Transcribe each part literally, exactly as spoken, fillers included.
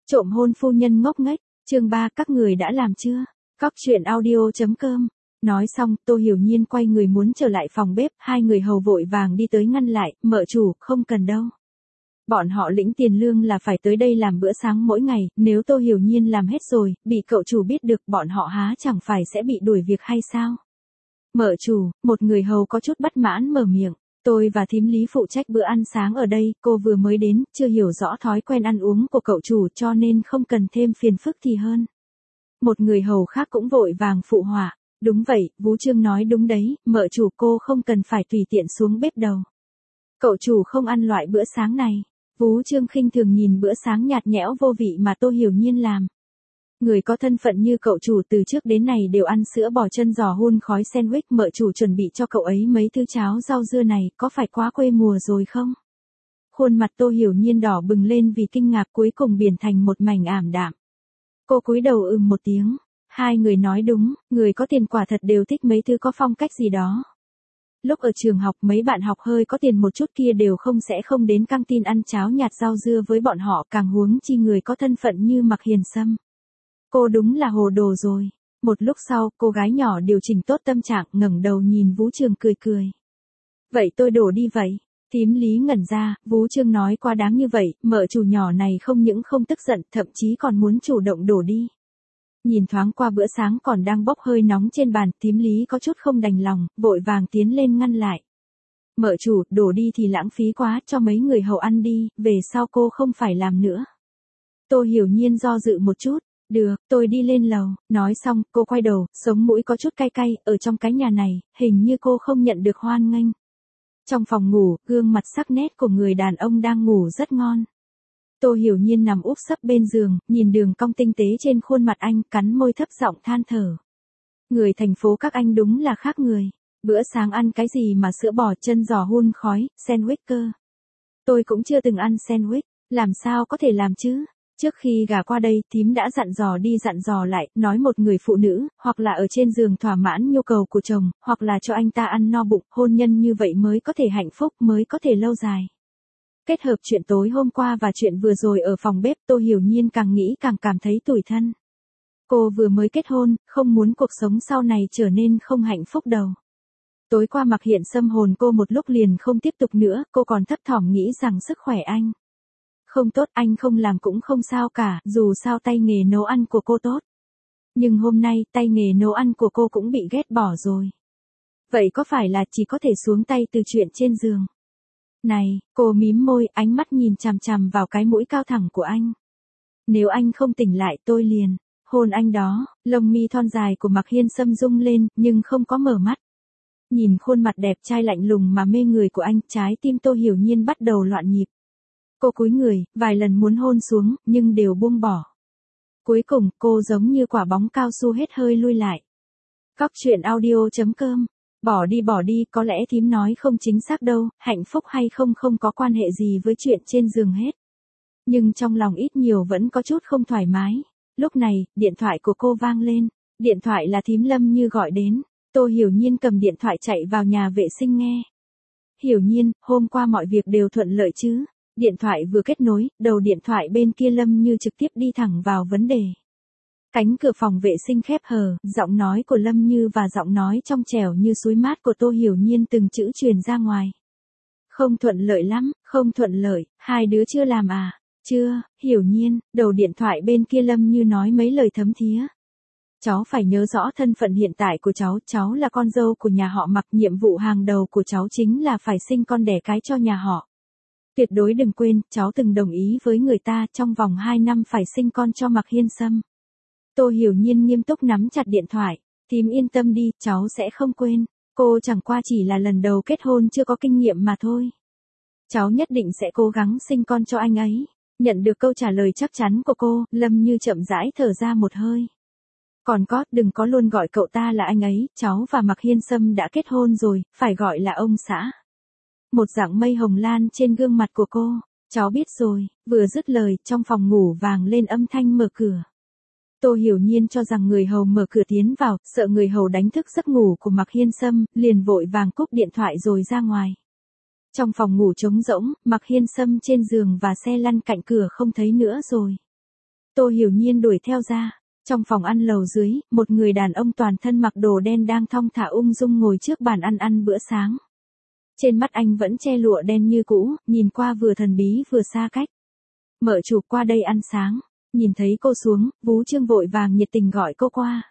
Trộm hôn phu nhân ngốc nghếch, chương ba các người đã làm chưa? Cóc truyện audio chấm com. Nói xong, Tô Hiểu Nhiên quay người muốn trở lại phòng bếp, hai người hầu vội vàng đi tới ngăn lại, mợ chủ, không cần đâu. Bọn họ lĩnh tiền lương là phải tới đây làm bữa sáng mỗi ngày, nếu Tô Hiểu Nhiên làm hết rồi, bị cậu chủ biết được bọn họ há chẳng phải sẽ bị đuổi việc hay sao? Mợ chủ, một người hầu có chút bất mãn mở miệng. Tôi và thím Lý phụ trách bữa ăn sáng ở đây, cô vừa mới đến, chưa hiểu rõ thói quen ăn uống của cậu chủ cho nên không cần thêm phiền phức thì hơn. Một người hầu khác cũng vội vàng phụ họa. Đúng vậy, Vú Trương nói đúng đấy, mợ chủ cô không cần phải tùy tiện xuống bếp đầu. Cậu chủ không ăn loại bữa sáng này. Vú Trương khinh thường nhìn bữa sáng nhạt nhẽo vô vị mà Tô Hiểu Nhiên làm. Người có thân phận như cậu chủ từ trước đến nay đều ăn sữa bò chân giò hun khói sandwich, mợ chủ chuẩn bị cho cậu ấy mấy thứ cháo rau dưa này, có phải quá quê mùa rồi không? Khuôn mặt Tô Hiểu Nhiên đỏ bừng lên vì kinh ngạc, cuối cùng biến thành một mảnh ảm đạm. Cô cúi đầu ừm một tiếng. Hai người nói đúng, người có tiền quả thật đều thích mấy thứ có phong cách gì đó. Lúc ở trường học mấy bạn học hơi có tiền một chút kia đều không sẽ không đến căng tin ăn cháo nhạt rau dưa với bọn họ, càng huống chi người có thân phận như Mạc Hiền Sâm. Cô đúng là hồ đồ rồi. Một lúc sau, cô gái nhỏ điều chỉnh tốt tâm trạng, ngẩng đầu nhìn Vú Trương cười cười. Vậy tôi đổ đi vậy. Thím Lý ngẩn ra, Vú Trương nói quá đáng như vậy, mợ chủ nhỏ này không những không tức giận, thậm chí còn muốn chủ động đổ đi. Nhìn thoáng qua bữa sáng còn đang bốc hơi nóng trên bàn, thím Lý có chút không đành lòng, vội vàng tiến lên ngăn lại. Mợ chủ, đổ đi thì lãng phí quá, cho mấy người hầu ăn đi, về sau cô không phải làm nữa. Tô Hiểu Nhiên do dự một chút. Được, tôi đi lên lầu. Nói xong, cô quay đầu, sống mũi có chút cay cay, ở trong cái nhà này, hình như cô không nhận được hoan nghênh. Trong phòng ngủ, gương mặt sắc nét của người đàn ông đang ngủ rất ngon. Tô Hiểu Nhiên nằm úp sấp bên giường, nhìn đường cong tinh tế trên khuôn mặt anh, cắn môi thấp giọng than thở. Người thành phố các anh đúng là khác người. Bữa sáng ăn cái gì mà sữa bò chân giò hun khói, sandwich cơ. Tôi cũng chưa từng ăn sandwich, làm sao có thể làm chứ? Trước khi gả qua đây, thím đã dặn dò đi dặn dò lại, nói một người phụ nữ, hoặc là ở trên giường thỏa mãn nhu cầu của chồng, hoặc là cho anh ta ăn no bụng, hôn nhân như vậy mới có thể hạnh phúc, mới có thể lâu dài. Kết hợp chuyện tối hôm qua và chuyện vừa rồi ở phòng bếp, Tô Hiểu Nhiên càng nghĩ càng cảm thấy tủi thân. Cô vừa mới kết hôn, không muốn cuộc sống sau này trở nên không hạnh phúc đâu. Tối qua Mạc Hiền Sâm hồn cô một lúc liền không tiếp tục nữa, cô còn thấp thỏm nghĩ rằng sức khỏe anh không tốt, anh không làm cũng không sao cả, dù sao tay nghề nấu ăn của cô tốt. Nhưng hôm nay, tay nghề nấu ăn của cô cũng bị ghét bỏ rồi. Vậy có phải là chỉ có thể xuống tay từ chuyện trên giường? Này, cô mím môi, ánh mắt nhìn chằm chằm vào cái mũi cao thẳng của anh. Nếu anh không tỉnh lại tôi liền hôn anh đó. Lông mi thon dài của Mạc Hiên Sâm rung lên, nhưng không có mở mắt. Nhìn khuôn mặt đẹp trai lạnh lùng mà mê người của anh, trái tim Tô Hiểu Nhiên bắt đầu loạn nhịp. Cô cúi người, vài lần muốn hôn xuống, nhưng đều buông bỏ. Cuối cùng, cô giống như quả bóng cao su hết hơi lui lại. Cóc truyện audio chấm com. Bỏ đi bỏ đi, có lẽ thím nói không chính xác đâu, hạnh phúc hay không không có quan hệ gì với chuyện trên giường hết. Nhưng trong lòng ít nhiều vẫn có chút không thoải mái. Lúc này, điện thoại của cô vang lên. Điện thoại là thím Lâm Như gọi đến. Tô Hiểu Nhiên cầm điện thoại chạy vào nhà vệ sinh nghe. Hiểu Nhiên, hôm qua mọi việc đều thuận lợi chứ? Điện thoại vừa kết nối, đầu điện thoại bên kia Lâm Như trực tiếp đi thẳng vào vấn đề. Cánh cửa phòng vệ sinh khép hờ, giọng nói của Lâm Như và giọng nói trong trẻo như suối mát của Tô Hiểu Nhiên từng chữ truyền ra ngoài. Không thuận lợi lắm, không thuận lợi, hai đứa chưa làm à? Chưa, Hiểu Nhiên, đầu điện thoại bên kia Lâm Như nói mấy lời thấm thía. Cháu phải nhớ rõ thân phận hiện tại của cháu, cháu là con dâu của nhà họ Mạc, nhiệm vụ hàng đầu của cháu chính là phải sinh con đẻ cái cho nhà họ. Tuyệt đối đừng quên, cháu từng đồng ý với người ta trong vòng hai năm phải sinh con cho Mạc Hiên Sâm. Tô Hiểu Nhiên nghiêm túc nắm chặt điện thoại. Thím yên tâm đi, cháu sẽ không quên. Cô chẳng qua chỉ là lần đầu kết hôn chưa có kinh nghiệm mà thôi. Cháu nhất định sẽ cố gắng sinh con cho anh ấy. Nhận được câu trả lời chắc chắn của cô, Lâm Như chậm rãi thở ra một hơi. Còn có, đừng có luôn gọi cậu ta là anh ấy, cháu và Mạc Hiên Sâm đã kết hôn rồi, phải gọi là ông xã. Một dạng mây hồng lan trên gương mặt của cô. Cháu biết rồi. Vừa dứt lời, trong phòng ngủ vang lên âm thanh mở cửa. Tô Hiểu Nhiên cho rằng người hầu mở cửa tiến vào, sợ người hầu đánh thức giấc ngủ của Mạc Hiên Sâm, liền vội vàng cúp điện thoại rồi ra ngoài. Trong phòng ngủ trống rỗng, Mạc Hiên Sâm trên giường và xe lăn cạnh cửa không thấy nữa rồi. Tô Hiểu Nhiên đuổi theo ra. Trong phòng ăn lầu dưới, một người đàn ông toàn thân mặc đồ đen đang thong thả ung dung ngồi trước bàn ăn ăn bữa sáng. Trên mắt anh vẫn che lụa đen như cũ, nhìn qua vừa thần bí vừa xa cách. Mợ chủ qua đây ăn sáng. Nhìn thấy cô xuống, Vú Trương vội vàng nhiệt tình gọi cô qua.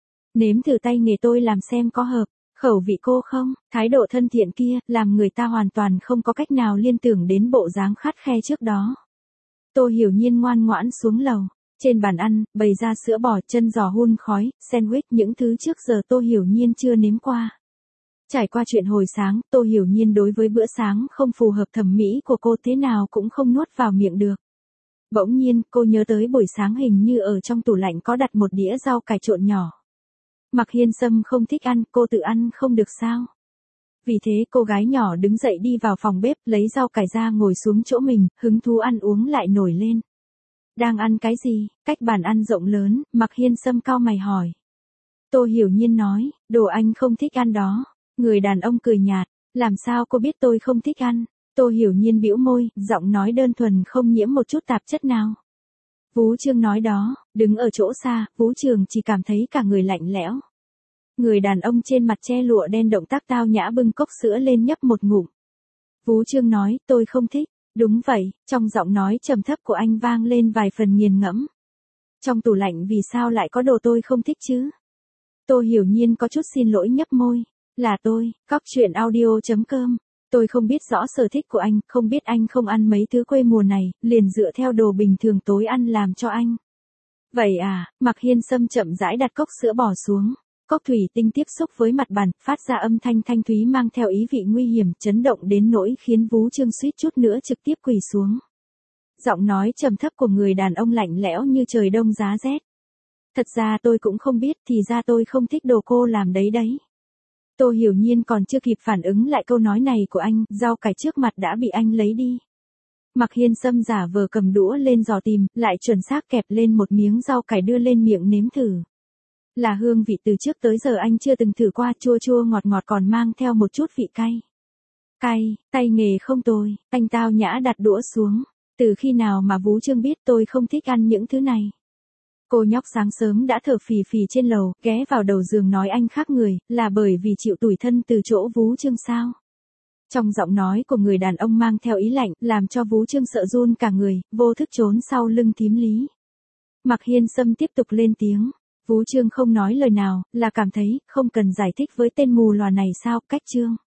Nếm thử tay nghề tôi làm xem có hợp khẩu vị cô không? Thái độ thân thiện kia, làm người ta hoàn toàn không có cách nào liên tưởng đến bộ dáng khắt khe trước đó. Tô Hiểu Nhiên ngoan ngoãn xuống lầu. Trên bàn ăn, bày ra sữa bò, chân giò hun khói, sandwich, những thứ trước giờ Tô Hiểu Nhiên chưa nếm qua. Trải qua chuyện hồi sáng, Tô Hiểu Nhiên đối với bữa sáng không phù hợp thẩm mỹ của cô thế nào cũng không nuốt vào miệng được. Bỗng nhiên, cô nhớ tới buổi sáng hình như ở trong tủ lạnh có đặt một đĩa rau cải trộn nhỏ. Mạc Hiên Sâm không thích ăn, cô tự ăn không được sao? Vì thế cô gái nhỏ đứng dậy đi vào phòng bếp, lấy rau cải ra ngồi xuống chỗ mình, hứng thú ăn uống lại nổi lên. Đang ăn cái gì? Cách bàn ăn rộng lớn, Mạc Hiên Sâm cau mày hỏi. Tô Hiểu Nhiên nói, đồ anh không thích ăn đó. Người đàn ông cười nhạt, làm sao cô biết tôi không thích ăn? Tô Hiểu Nhiên bĩu môi, giọng nói đơn thuần không nhiễm một chút tạp chất nào. Vú Trương nói đó, đứng ở chỗ xa, Vú Trường chỉ cảm thấy cả người lạnh lẽo. Người đàn ông trên mặt che lụa đen động tác tao nhã bưng cốc sữa lên nhấp một ngụm. Vú Trương nói, tôi không thích. Đúng vậy, trong giọng nói trầm thấp của anh vang lên vài phần nghiền ngẫm. Trong tủ lạnh vì sao lại có đồ tôi không thích chứ? Tô Hiểu Nhiên có chút xin lỗi nhấp môi. Là tôi, cóc truyện audio chấm com. Tôi không biết rõ sở thích của anh, không biết anh không ăn mấy thứ quê mùa này, liền dựa theo đồ bình thường tối ăn làm cho anh. Vậy à, Mạc Hiên Sâm chậm rãi đặt cốc sữa bò xuống. Cốc thủy tinh tiếp xúc với mặt bàn, phát ra âm thanh thanh thúy mang theo ý vị nguy hiểm, chấn động đến nỗi khiến Vú Trương suýt chút nữa trực tiếp quỳ xuống. Giọng nói trầm thấp của người đàn ông lạnh lẽo như trời đông giá rét. Thật ra tôi cũng không biết, thì ra tôi không thích đồ cô làm đấy đấy. Tô Hiểu Nhiên còn chưa kịp phản ứng lại câu nói này của anh, rau cải trước mặt đã bị anh lấy đi. Mạc Hiên Sâm giả vờ cầm đũa lên dò tìm, lại chuẩn xác kẹp lên một miếng rau cải đưa lên miệng nếm thử. Là hương vị từ trước tới giờ anh chưa từng thử qua, chua chua ngọt ngọt còn mang theo một chút vị cay. Cay, tay nghề không tồi, anh tao nhã đặt đũa xuống. Từ khi nào mà Vú Trương biết tôi không thích ăn những thứ này? Cô nhóc sáng sớm đã thở phì phì trên lầu, ghé vào đầu giường nói anh khác người, là bởi vì chịu tủi thân từ chỗ Vú Trương sao? Trong giọng nói của người đàn ông mang theo ý lạnh, làm cho Vú Trương sợ run cả người, vô thức trốn sau lưng thím Lý. Mạc Hiên Sâm tiếp tục lên tiếng. Vú Trương không nói lời nào, là cảm thấy, không cần giải thích với tên mù lòa này sao, cách Trương.